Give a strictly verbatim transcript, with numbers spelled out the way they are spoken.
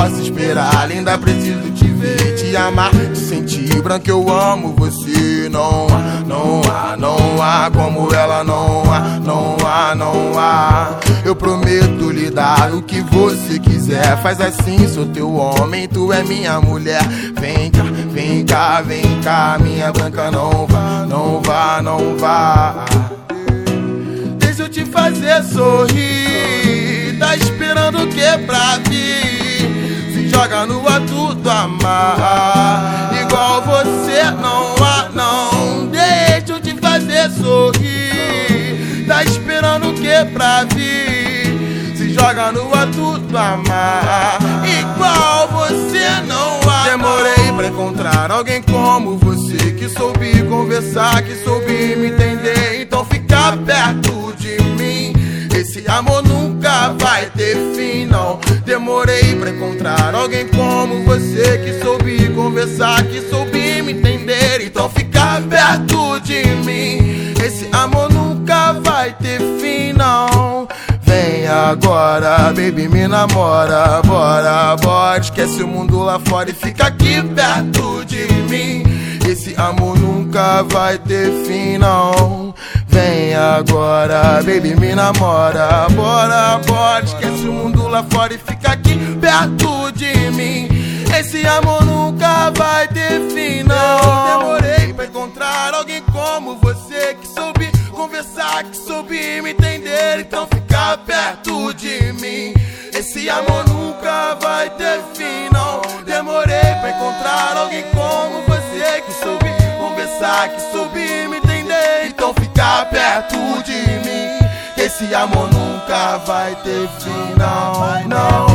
posso esperar. Linda, preciso te ver, te amar, te sentir. Branca, eu amo você. Não há, não há, não há como ela. Não há, não há, não há. Eu prometo lhe dar o que você quiser. Faz assim, sou teu homem, tu é minha mulher. Vem cá, vem cá, vem cá, minha branca. Não vá, não vá, não vá. Deixa eu te fazer sorrir. Tá esperando o que pra vir? Se joga no ar, tudo amar. Igual você não há, não. Deixa eu te fazer sorrir. Tá esperando o que pra vir? Se joga no ar, tudo amar. Igual você não há. Demorei pra encontrar alguém como você, que soube conversar, que soube me entender. Então fica perto de mim. Esse amor nunca vai ter fim, não. Demorei pra encontrar alguém como você, que soube conversar, que soube me entender. Então fica perto de mim. Esse amor nunca vai ter fim, não. Vem agora, baby, me namora. Bora, bora, esquece o mundo lá fora e fica aqui perto de mim. Esse amor nunca vai ter fim, não. Vem agora, baby, me namora. Bora, bora, esquece o mundo lá fora e fica aqui perto de mim. Esse amor nunca vai ter fim, não. Demorei pra encontrar alguém como você, que soube conversar, que soube me entender. Então fica perto de mim. Esse amor nunca vai ter fim, não. Demorei pra encontrar alguém como você, que soube conversar, que soube me entender. Então fica perto de mim. Esse amor nunca vai ter fim, não, não.